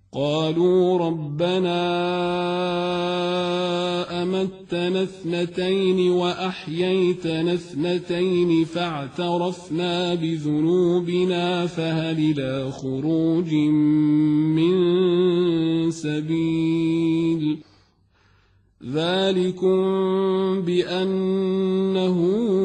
قالوا ربنا أمتنا اثنتين وأحييتنا اثنتين فاعترفنا بذنوبنا فهل إلى خروج من سبيل ذلكم بأنه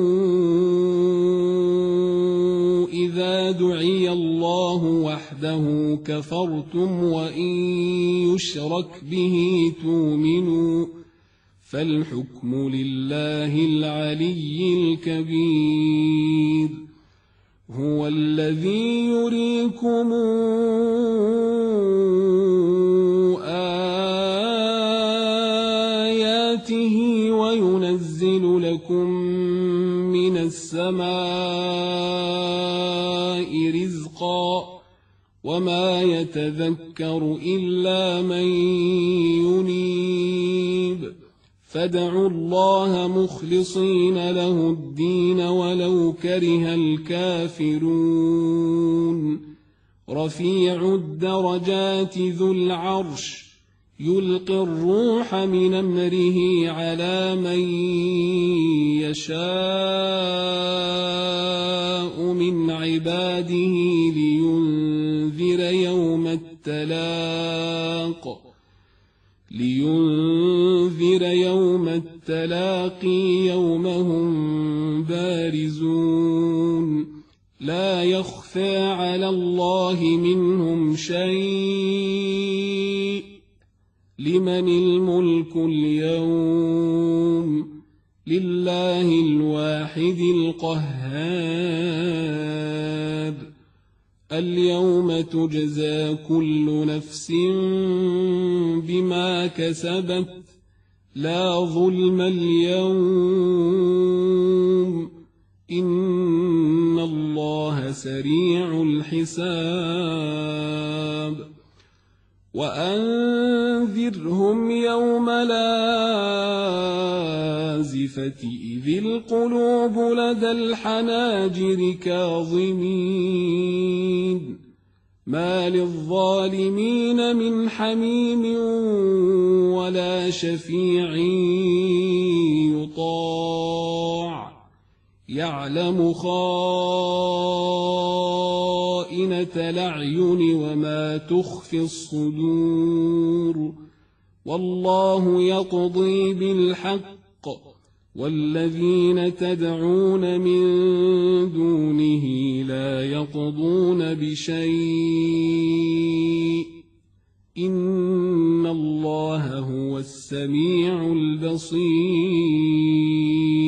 إذا دعي الله وحده كفرتم وإن يشرك به تؤمنوا فالحكم لله العلي الكبير هو الذي يريكم آياته وينزل لكم من السماء رزقا وما يتذكر إلا من ينيب فادعوا الله مخلصين له الدين ولو كره الكافرون رفيع الدرجات ذو العرش يلقي الروح من أمره على من يشاء من عباده لينذر يوم التلاقي يوم هم بارزون لا يخفى على الله منهم شيء لمن الملك اليوم لله الواحد القهار اليوم تجزى كل نفس بما كسبت لا ظلم اليوم إن الله سريع الحساب وأنذرهم يوم الآزفة إذ القلوب لدى الحناجر كاظمين ما للظالمين من حميم ولا شفيع يطاع يعلم خائنة الأعين وما تخفي الصدور والله يقضي بالحق والذين تدعون من دونه لا يقضون بشيء إن الله هو السميع البصير